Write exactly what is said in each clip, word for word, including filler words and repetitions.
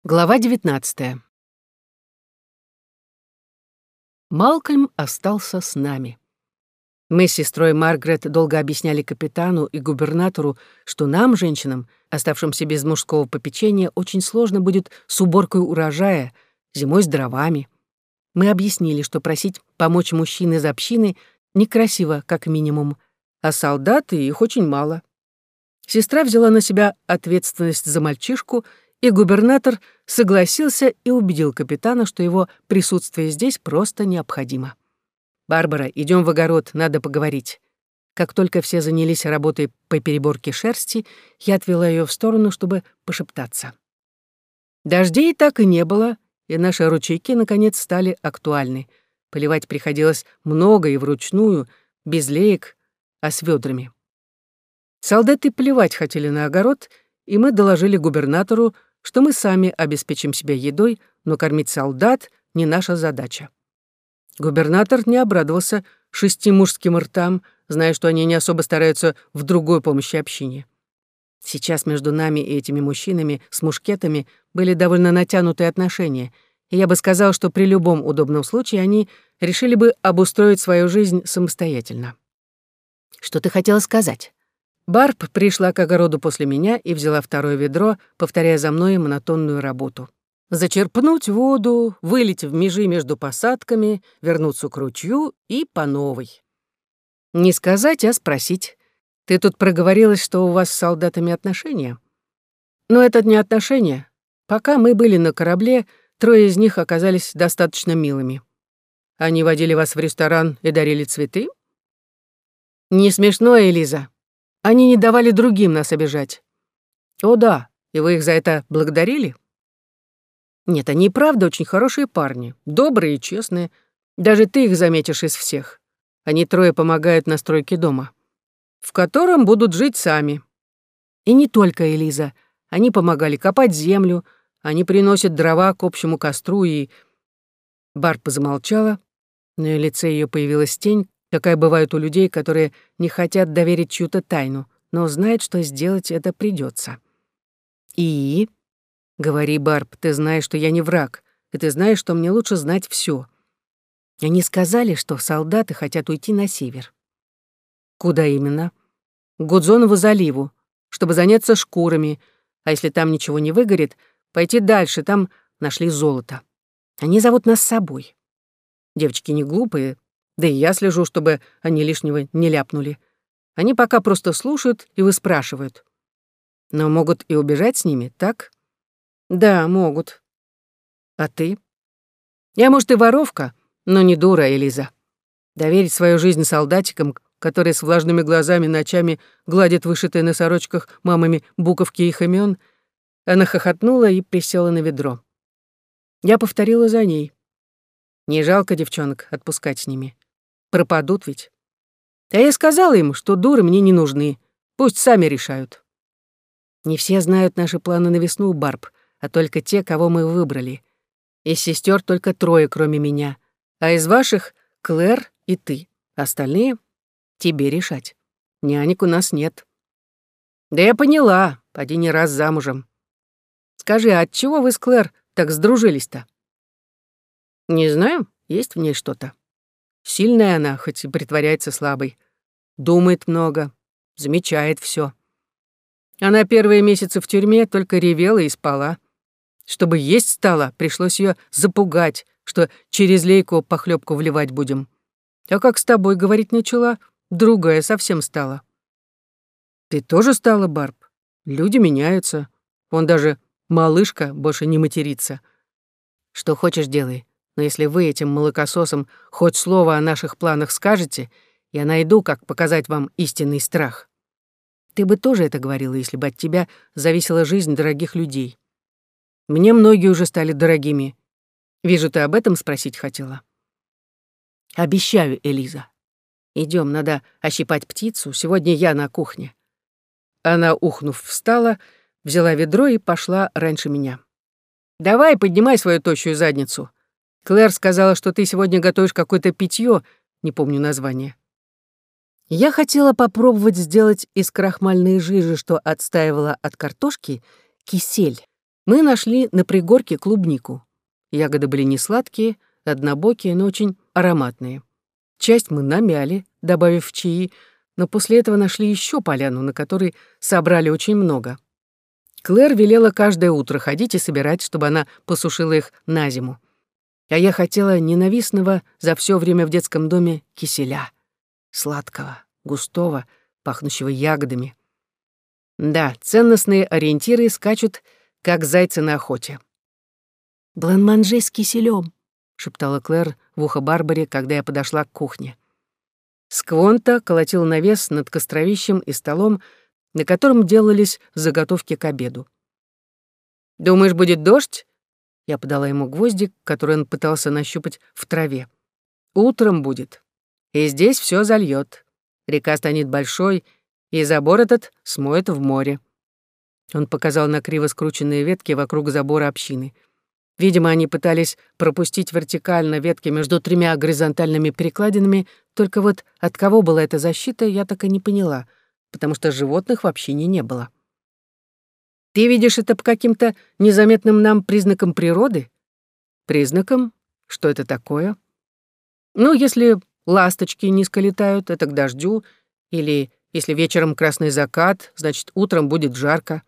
Глава девятнадцатая. Малкольм остался с нами. Мы с сестрой Маргарет долго объясняли капитану и губернатору, что нам, женщинам, оставшимся без мужского попечения, очень сложно будет с уборкой урожая, зимой с дровами. Мы объяснили, что просить помочь мужчин из общины некрасиво, как минимум, а солдаты их очень мало. Сестра взяла на себя ответственность за мальчишку, и губернатор согласился и убедил капитана, что его присутствие здесь просто необходимо. «Барбара, идем в огород, надо поговорить». Как только все занялись работой по переборке шерсти, я отвела ее в сторону, чтобы пошептаться. Дождей так и не было, и наши ручейки, наконец, стали актуальны. Поливать приходилось много и вручную, без леек, а с ведрами. Солдаты плевать хотели на огород, и мы доложили губернатору, что мы сами обеспечим себя едой, но кормить солдат — не наша задача. Губернатор не обрадовался шести мужским ртам, зная, что они не особо стараются в другой помощи общине. Сейчас между нами и этими мужчинами с мушкетами были довольно натянутые отношения, и я бы сказал, что при любом удобном случае они решили бы обустроить свою жизнь самостоятельно. «Что ты хотела сказать?» Барб пришла к огороду после меня и взяла второе ведро, повторяя за мной монотонную работу. Зачерпнуть воду, вылить в межи между посадками, вернуться к ручью и по новой. Не сказать, а спросить. Ты тут проговорилась, что у вас с солдатами отношения? Но это не отношения. Пока мы были на корабле, трое из них оказались достаточно милыми. Они водили вас в ресторан и дарили цветы? Не смешно, Элиза. Они не давали другим нас обижать. О да, и вы их за это благодарили? Нет, они и правда очень хорошие парни, добрые и честные. Даже ты их заметишь из всех. Они трое помогают на стройке дома, в котором будут жить сами. И не только, Элиза. Они помогали копать землю, они приносят дрова к общему костру и... Барб замолчала, на её лице её появилась тень, какая бывает у людей, которые не хотят доверить чью-то тайну, но знают, что сделать это придётся. И... Говори, Барб, ты знаешь, что я не враг, и ты знаешь, что мне лучше знать всё. Они сказали, что солдаты хотят уйти на север. Куда именно? К Гудзонову заливу, чтобы заняться шкурами, а если там ничего не выгорит, пойти дальше, там нашли золото. Они зовут нас с собой. Девочки не глупые, да и я слежу, чтобы они лишнего не ляпнули. Они пока просто слушают и выспрашивают. Но могут и убежать с ними, так? Да, могут. А ты? Я, может, и воровка, но не дура, Элиза. Доверить свою жизнь солдатикам, которые с влажными глазами ночами гладят вышитые на сорочках мамами буковки их имён. Она хохотнула и присела на ведро. Я повторила за ней. Не жалко девчонок отпускать с ними. Пропадут ведь. А я сказала им, что дуры мне не нужны. Пусть сами решают. Не все знают наши планы на весну, Барб, а только те, кого мы выбрали. Из сестер только трое, кроме меня. А из ваших — Клэр и ты. Остальные — тебе решать. Нянек у нас нет. Да я поняла, поди не раз замужем. Скажи, а отчего вы с Клэр так сдружились-то? Не знаю, есть в ней что-то. Сильная она, хоть и притворяется слабой. Думает много, замечает всё. Она первые месяцы в тюрьме только ревела и спала. Чтобы есть стала, пришлось её запугать, что через лейку похлёбку вливать будем. А как с тобой говорить начала, другая совсем стала. Ты тоже стала, Барб? Люди меняются. Он даже малышка больше не матерится. Что хочешь, делай. Но если вы этим молокососам хоть слово о наших планах скажете, я найду, как показать вам истинный страх. Ты бы тоже это говорила, если бы от тебя зависела жизнь дорогих людей. Мне многие уже стали дорогими. Вижу, ты об этом спросить хотела. Обещаю, Элиза. Идём, надо ощипать птицу, сегодня я на кухне. Она, ухнув, встала, взяла ведро и пошла раньше меня. Давай, поднимай свою тощую задницу. Клэр сказала, что ты сегодня готовишь какое-то питье, не помню название. Я хотела попробовать сделать из крахмальной жижи, что отстаивала от картошки, кисель. Мы нашли на пригорке клубнику. Ягоды были не сладкие, однобокие, но очень ароматные. Часть мы намяли, добавив в чаи, но после этого нашли еще поляну, на которой собрали очень много. Клэр велела каждое утро ходить и собирать, чтобы она посушила их на зиму. А я хотела ненавистного за все время в детском доме киселя. Сладкого, густого, пахнущего ягодами. Да, ценностные ориентиры скачут, как зайцы на охоте. «Бланманже с киселем», — шептала Клэр в ухо Барбаре, когда я подошла к кухне. Сквонта колотил навес над костровищем и столом, на котором делались заготовки к обеду. «Думаешь, будет дождь?» Я подала ему гвоздик, который он пытался нащупать в траве. «Утром будет. И здесь все зальет. Река станет большой, и забор этот смоет в море». Он показал на криво скрученные ветки вокруг забора общины. Видимо, они пытались пропустить вертикально ветки между тремя горизонтальными перекладинами, только вот от кого была эта защита, я так и не поняла, потому что животных в общине не было. «Ты видишь это по каким-то незаметным нам признакам природы?» «Признакам? Что это такое?» «Ну, если ласточки низко летают, это к дождю, или если вечером красный закат, значит, утром будет жарко».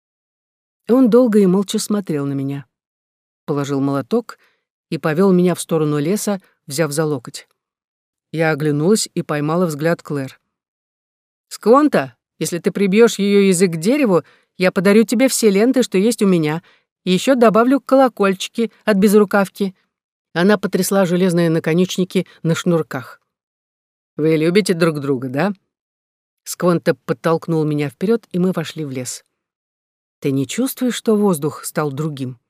И он долго и молча смотрел на меня. Положил молоток и повел меня в сторону леса, взяв за локоть. Я оглянулась и поймала взгляд Клэр. «Сквонта, если ты прибьешь ее язык к дереву, я подарю тебе все ленты, что есть у меня, и еще добавлю колокольчики от безрукавки». Она потрясла железные наконечники на шнурках. «Вы любите друг друга, да?» Сквонта подтолкнул меня вперед, и мы вошли в лес. «Ты не чувствуешь, что воздух стал другим?»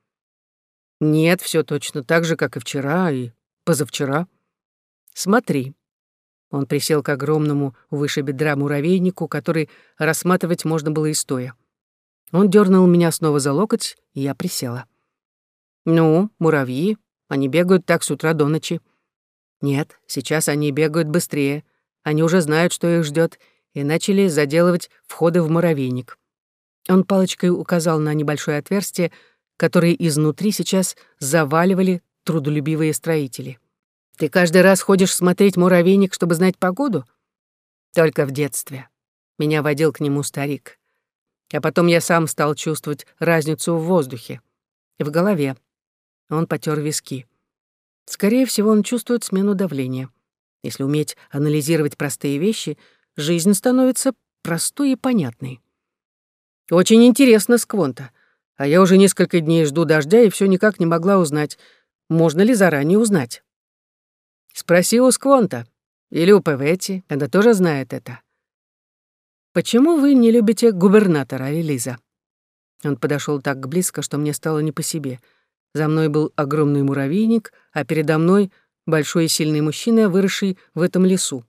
«Нет, все точно так же, как и вчера, и позавчера. Смотри». Он присел к огромному выше бедра муравейнику, который рассматривать можно было и стоя. Он дернул меня снова за локоть, и я присела. «Ну, муравьи, они бегают так с утра до ночи». «Нет, сейчас они бегают быстрее. Они уже знают, что их ждет, и начали заделывать входы в муравейник». Он палочкой указал на небольшое отверстие, которые изнутри сейчас заваливали трудолюбивые строители. «Ты каждый раз ходишь смотреть муравейник, чтобы знать погоду?» «Только в детстве. Меня водил к нему старик. А потом я сам стал чувствовать разницу в воздухе и в голове». Он потер виски. Скорее всего, он чувствует смену давления. Если уметь анализировать простые вещи, жизнь становится простой и понятной. «Очень интересно, Сквонта. А я уже несколько дней жду дождя и все никак не могла узнать, можно ли заранее узнать». «Спроси у Сквонта. Или у Певетти, она тоже знает это». «Почему вы не любите губернатора, Элиза?» Он подошел так близко, что мне стало не по себе. За мной был огромный муравейник, а передо мной большой и сильный мужчина, выросший в этом лесу.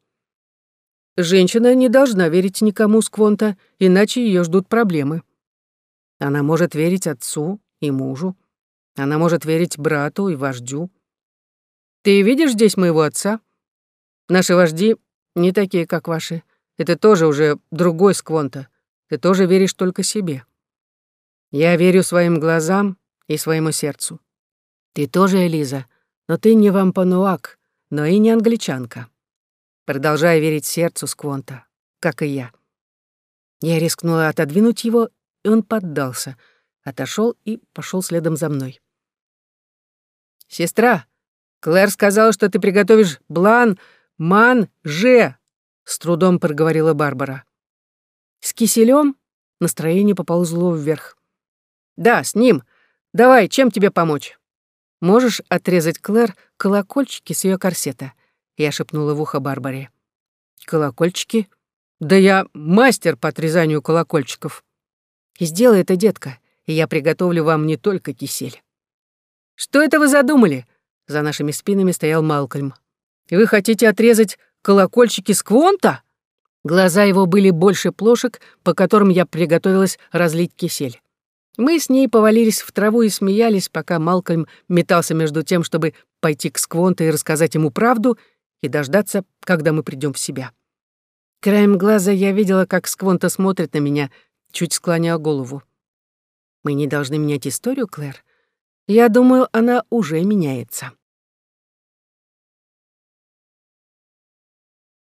«Женщина не должна верить никому, Сквонта, иначе ее ждут проблемы. Она может верить отцу и мужу. Она может верить брату и вождю. Ты видишь здесь моего отца? Наши вожди не такие, как ваши. Это тоже уже другой Сквонта. Ты тоже веришь только себе. Я верю своим глазам и своему сердцу. Ты тоже, Элиза, но ты не вампануак, но и не англичанка. Продолжай верить сердцу, Сквонта, как и я». Я рискнула отодвинуть его, и он поддался, отошел и пошел следом за мной. «Сестра, Клэр сказала, что ты приготовишь блан-ман-же», — с трудом проговорила Барбара. «С киселем?» — настроение поползло вверх. «Да, с ним. Давай, чем тебе помочь?» «Можешь отрезать Клэр колокольчики с ее корсета?» — я шепнула в ухо Барбаре. «Колокольчики? Да я мастер по отрезанию колокольчиков. И сделай это, детка, и я приготовлю вам не только кисель». «Что это вы задумали?» За нашими спинами стоял Малкольм. «И вы хотите отрезать колокольчики Сквонта?» Глаза его были больше плошек, по которым я приготовилась разлить кисель. Мы с ней повалились в траву и смеялись, пока Малкольм метался между тем, чтобы пойти к Сквонта и рассказать ему правду, и дождаться, когда мы придем в себя. Краем глаза я видела, как Сквонта смотрит на меня, чуть склоняя голову. Мы не должны менять историю, Клэр. Я думаю, она уже меняется.